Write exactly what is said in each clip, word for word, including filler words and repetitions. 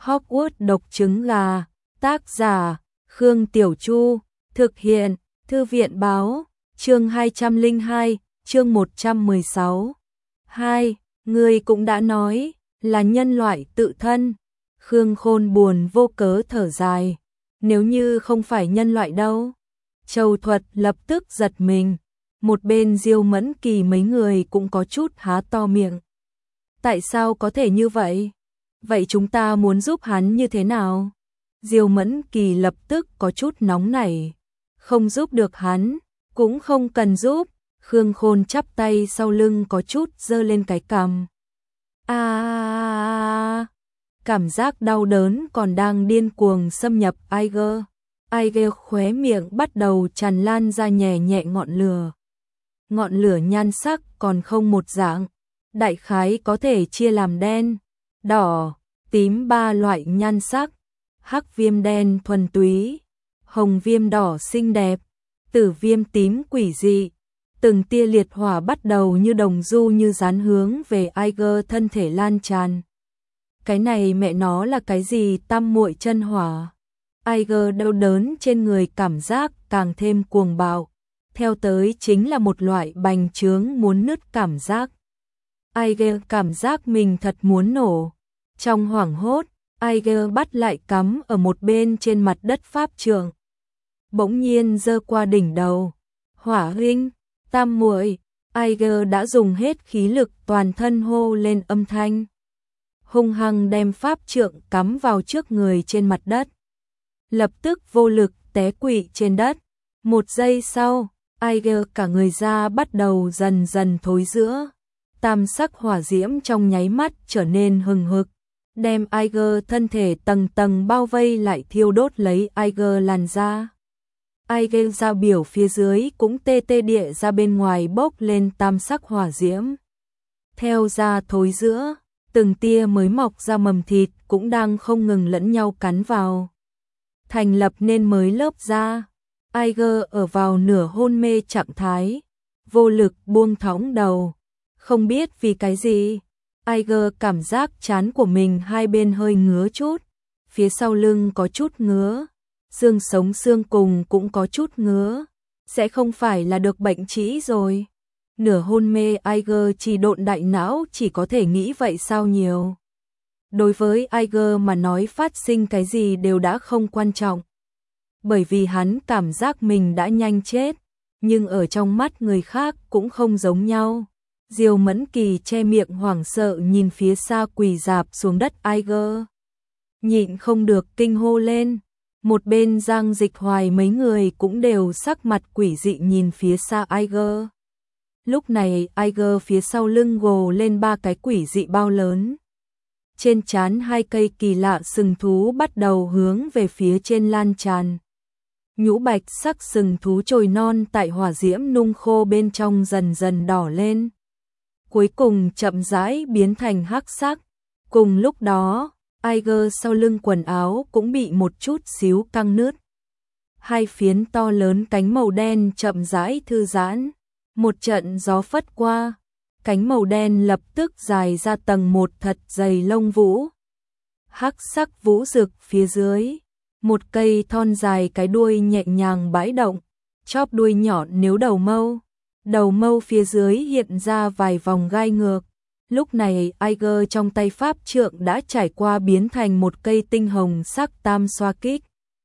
Hogwarts độc trứng gà, tác giả, Khương Tiểu Chu, thực hiện, Thư viện báo, chương hai trăm lẻ hai, chương một trăm mười sáu. hai. Người cũng đã nói, là nhân loại tự thân. Khương Khôn buồn vô cớ thở dài. Nếu như không phải nhân loại đâu. Châu Thuật lập tức giật mình. Một bên Diêu Mẫn Kỳ mấy người cũng có chút há to miệng. Tại sao có thể như vậy? Vậy chúng ta muốn giúp hắn như thế nào? Diêu Mẫn Kỳ lập tức có chút nóng nảy. Không giúp được hắn, cũng không cần giúp. Khương Khôn chắp tay sau lưng có chút giơ lên cái cằm. À, cảm giác đau đớn còn đang điên cuồng xâm nhập Aiger. Aiger khóe miệng bắt đầu tràn lan ra nhẹ nhẹ ngọn lửa. Ngọn lửa nhan sắc còn không một dạng, đại khái có thể chia làm đen, đỏ, tím ba loại nhan sắc. Hắc viêm đen thuần túy, hồng viêm đỏ xinh đẹp, tử viêm tím quỷ dị. Từng tia liệt hỏa bắt đầu như đồng du như rán hướng về Aiger thân thể lan tràn. Cái này mẹ nó là cái gì? Tam muội chân hỏa. Aiger đau đớn trên người cảm giác càng thêm cuồng bạo. Theo tới chính là một loại bành trướng muốn nứt cảm giác. Aiger cảm giác mình thật muốn nổ. Trong hoảng hốt, Aiger bắt lại cắm ở một bên trên mặt đất pháp trượng. Bỗng nhiên giơ qua đỉnh đầu. Hỏa huynh, tam muội. Aiger đã dùng hết khí lực toàn thân hô lên âm thanh. Hung hăng đem pháp trượng cắm vào trước người trên mặt đất. Lập tức vô lực té quỵ trên đất. Một giây sau, Aiger cả người ra bắt đầu dần dần thối rữa. Tam sắc hỏa diễm trong nháy mắt trở nên hừng hực, đem Aiger thân thể tầng tầng bao vây lại thiêu đốt lấy Aiger làn da. Aiger da biểu phía dưới cũng tê tê địa ra bên ngoài bốc lên tam sắc hỏa diễm. Theo da thối rữa, từng tia mới mọc ra mầm thịt cũng đang không ngừng lẫn nhau cắn vào, thành lập nên mới lớp da. Aiger ở vào nửa hôn mê trạng thái, vô lực buông thõng đầu. Không biết vì cái gì, Aiger cảm giác trán của mình hai bên hơi ngứa chút, phía sau lưng có chút ngứa, xương sống xương cùng cũng có chút ngứa, sẽ không phải là được bệnh trĩ rồi. Nửa hôn mê Aiger chỉ độn đại não chỉ có thể nghĩ vậy sao nhiều. Đối với Aiger mà nói phát sinh cái gì đều đã không quan trọng, bởi vì hắn cảm giác mình đã nhanh chết, nhưng ở trong mắt người khác cũng không giống nhau. Diêu Mẫn Kỳ che miệng hoảng sợ nhìn phía xa quỳ rạp xuống đất Aiger. Nhịn không được kinh hô lên. Một bên Giang Dịch Hoài mấy người cũng đều sắc mặt quỷ dị nhìn phía xa Aiger. Lúc này Aiger phía sau lưng gồ lên ba cái quỷ dị bao lớn. Trên trán hai cây kỳ lạ sừng thú bắt đầu hướng về phía trên lan tràn. Nhũ bạch sắc sừng thú trồi non tại hỏa diễm nung khô bên trong dần dần đỏ lên, cuối cùng chậm rãi biến thành hắc sắc. Cùng lúc đó, Aiger sau lưng quần áo cũng bị một chút xíu căng nứt. Hai phiến to lớn cánh màu đen chậm rãi thư giãn. Một trận gió phất qua, cánh màu đen lập tức dài ra tầng một thật dày lông vũ. Hắc sắc vũ rực phía dưới, một cây thon dài cái đuôi nhẹ nhàng bãi động, chóp đuôi nhọn nếu đầu mâu. Đầu mâu phía dưới hiện ra vài vòng gai ngược. Lúc này Aiger trong tay pháp trượng đã trải qua biến thành một cây tinh hồng sắc tam xoa kích.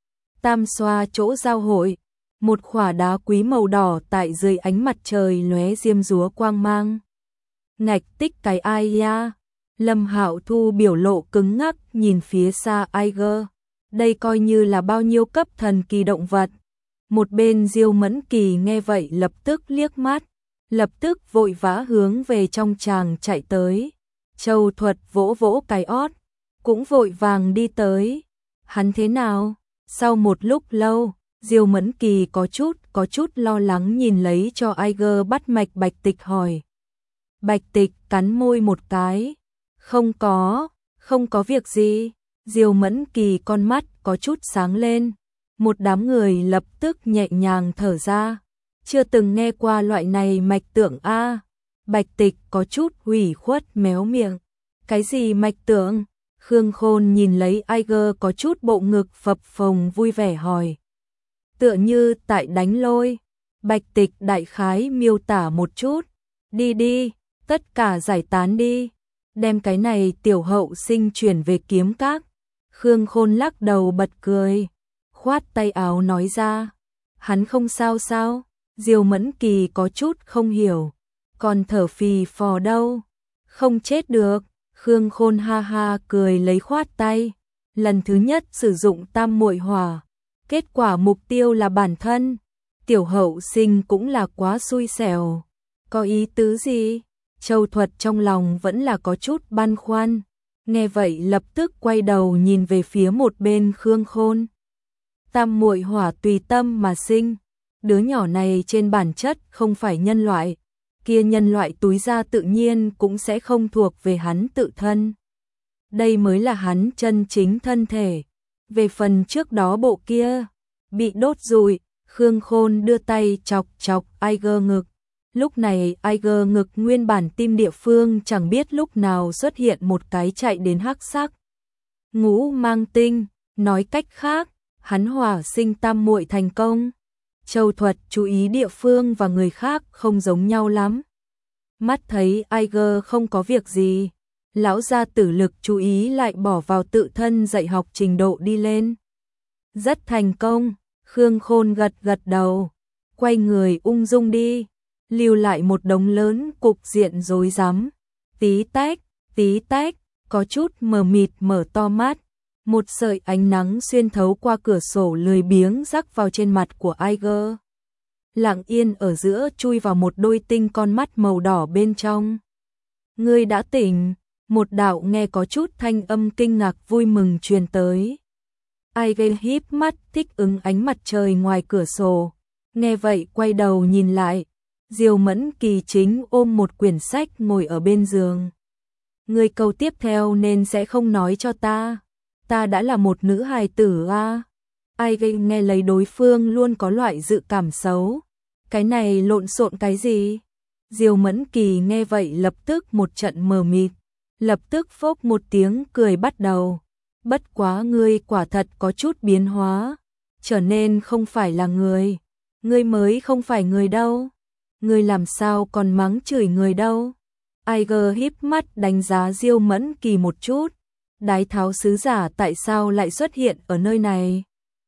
Tam xoa chỗ giao hội, một khỏa đá quý màu đỏ tại dưới ánh mặt trời lóe diêm dúa quang mang. Ngạch tích cái ai ya? Lâm Hạo Thu biểu lộ cứng ngắc nhìn phía xa Aiger. Đây coi như là bao nhiêu cấp thần kỳ động vật. Một bên Diêu Mẫn Kỳ nghe vậy lập tức liếc mắt, lập tức vội vã hướng về trong tràng chạy tới. Châu Thuật vỗ vỗ cái ót, cũng vội vàng đi tới. Hắn thế nào? Sau một lúc lâu, Diêu Mẫn Kỳ có chút, có chút lo lắng nhìn lấy cho Aiger bắt mạch Bạch Tịch hỏi. Bạch Tịch cắn môi một cái. Không có, không có việc gì. Diêu Mẫn Kỳ con mắt có chút sáng lên. Một đám người lập tức nhẹ nhàng thở ra. Chưa từng nghe qua loại này mạch tượng a. Bạch Tịch có chút ủy khuất méo miệng. Cái gì mạch tượng? Khương Khôn nhìn lấy Iger có chút bộ ngực phập phồng vui vẻ hỏi. Tựa như tại đánh lôi. Bạch Tịch đại khái miêu tả một chút. Đi đi, tất cả giải tán đi. Đem cái này tiểu hậu sinh chuyển về kiếm các. Khương Khôn lắc đầu bật cười. Khoát tay áo nói ra. Hắn không sao sao. Diêu Mẫn Kỳ có chút không hiểu. Còn thở phì phò đâu. Không chết được. Khương Khôn ha ha cười lấy khoát tay. Lần thứ nhất sử dụng tam muội hỏa. Kết quả mục tiêu là bản thân. Tiểu hậu sinh cũng là quá xui xẻo. Có ý tứ gì? Châu Thuật trong lòng vẫn là có chút băn khoăn. Nghe vậy lập tức quay đầu nhìn về phía một bên Khương Khôn. Tam muội hỏa tùy tâm mà sinh. Đứa nhỏ này trên bản chất không phải nhân loại. Kia nhân loại túi ra tự nhiên cũng sẽ không thuộc về hắn tự thân. Đây mới là hắn chân chính thân thể. Về phần trước đó bộ kia, bị đốt rụi, Khương Khôn đưa tay chọc chọc Iger ngực. Lúc này Iger ngực nguyên bản tim địa phương chẳng biết lúc nào xuất hiện một cái chạy đến hắc sắc. Ngũ mang tinh, nói cách khác, hắn hỏa sinh tam muội thành công. Châu Thuật chú ý địa phương và người khác không giống nhau lắm. Mắt thấy Iger không có việc gì, lão gia tử lực chú ý lại bỏ vào tự thân dạy học trình độ đi lên. Rất thành công, Khương Khôn gật gật đầu, quay người ung dung đi, lưu lại một đống lớn cục diện rối rắm. Tí tách, tí tách, có chút mờ mịt mở to mắt, một sợi ánh nắng xuyên thấu qua cửa sổ lười biếng rắc vào trên mặt của Iger. Lặng yên ở giữa chui vào một đôi tinh con mắt màu đỏ bên trong. Ngươi đã tỉnh, một đạo nghe có chút thanh âm kinh ngạc vui mừng truyền tới. Iger híp mắt thích ứng ánh mặt trời ngoài cửa sổ, nghe vậy quay đầu nhìn lại, Diêu Mẫn Kỳ chính ôm một quyển sách ngồi ở bên giường. Ngươi câu tiếp theo nên sẽ không nói cho ta, ta đã là một nữ hài tử a. Iger nghe lấy đối phương luôn có loại dự cảm xấu. Cái này lộn xộn cái gì? Diêu Mẫn Kỳ nghe vậy lập tức một trận mờ mịt, lập tức phốc một tiếng cười bắt đầu. Bất quá ngươi quả thật có chút biến hóa, trở nên không phải là người. Ngươi mới không phải người đâu. Ngươi làm sao còn mắng chửi người đâu? Iger híp mắt đánh giá Diêu Mẫn Kỳ một chút. Đái tháo sứ giả tại sao lại xuất hiện ở nơi này?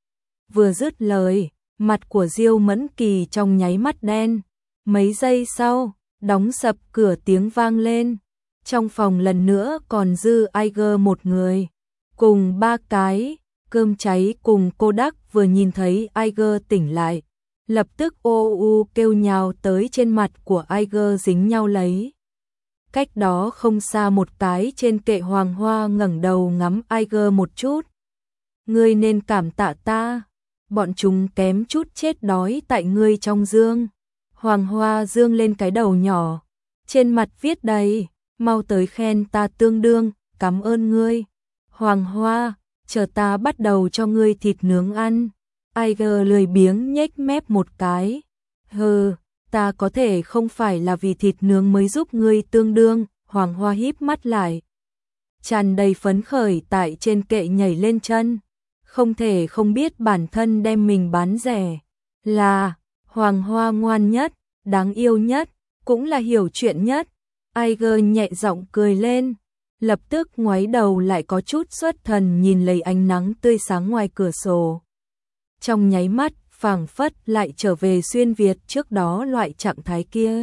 Vừa dứt lời, mặt của Diêu Mẫn Kỳ trong nháy mắt đen. Mấy giây sau, đóng sập cửa tiếng vang lên. Trong phòng lần nữa còn dư Iger một người. Cùng ba cái, cơm cháy cùng cô Đắc vừa nhìn thấy Iger tỉnh lại. Lập tức ô u kêu nhào tới trên mặt của Iger dính nhau lấy. Cách đó không xa một cái trên kệ Hoàng Hoa ngẩng đầu ngắm Iger một chút. Ngươi nên cảm tạ ta. Bọn chúng kém chút chết đói tại ngươi trong dương. Hoàng Hoa dương lên cái đầu nhỏ, trên mặt viết đầy, mau tới khen ta tương đương, cảm ơn ngươi. Hoàng Hoa, chờ ta bắt đầu cho ngươi thịt nướng ăn. Iger lười biếng nhếch mép một cái. Hừ, ta có thể không phải là vì thịt nướng mới giúp ngươi tương đương. Hoàng Hoa híp mắt lại, tràn đầy phấn khởi tại trên kệ nhảy lên chân. Không thể không biết bản thân đem mình bán rẻ. Là, Hoàng Hoa ngoan nhất, đáng yêu nhất, cũng là hiểu chuyện nhất. Iger nhẹ giọng cười lên, lập tức ngoái đầu lại có chút xuất thần nhìn lấy ánh nắng tươi sáng ngoài cửa sổ. Trong nháy mắt, phảng phất lại trở về xuyên Việt trước đó loại trạng thái kia.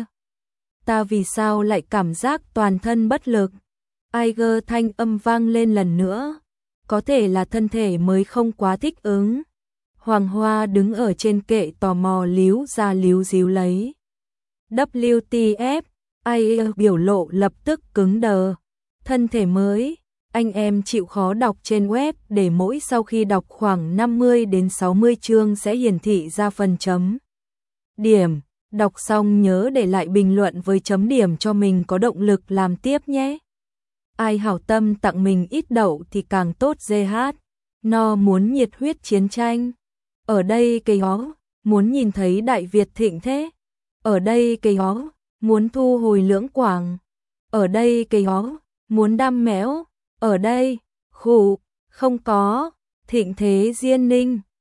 Ta vì sao lại cảm giác toàn thân bất lực? Iger thanh âm vang lên lần nữa. Có thể là thân thể mới không quá thích ứng. Hoàng Hoa đứng ở trên kệ tò mò líu ra líu díu lấy. W T F, Iger biểu lộ lập tức cứng đờ. Thân thể mới, anh em chịu khó đọc trên web để mỗi sau khi đọc khoảng năm mươi đến sáu mươi chương sẽ hiển thị ra phần chấm điểm. Đọc xong nhớ để lại bình luận với chấm điểm cho mình có động lực làm tiếp nhé. Ai hảo tâm tặng mình ít đậu thì càng tốt giê hát. No muốn nhiệt huyết chiến tranh. Ở đây cây hó, muốn nhìn thấy Đại Việt thịnh thế. Ở đây cây hó, muốn thu hồi lưỡng quảng. Ở đây cây hó, muốn đam méo. Ở đây, Khụ, không có, Thịnh Thế Diên Ninh.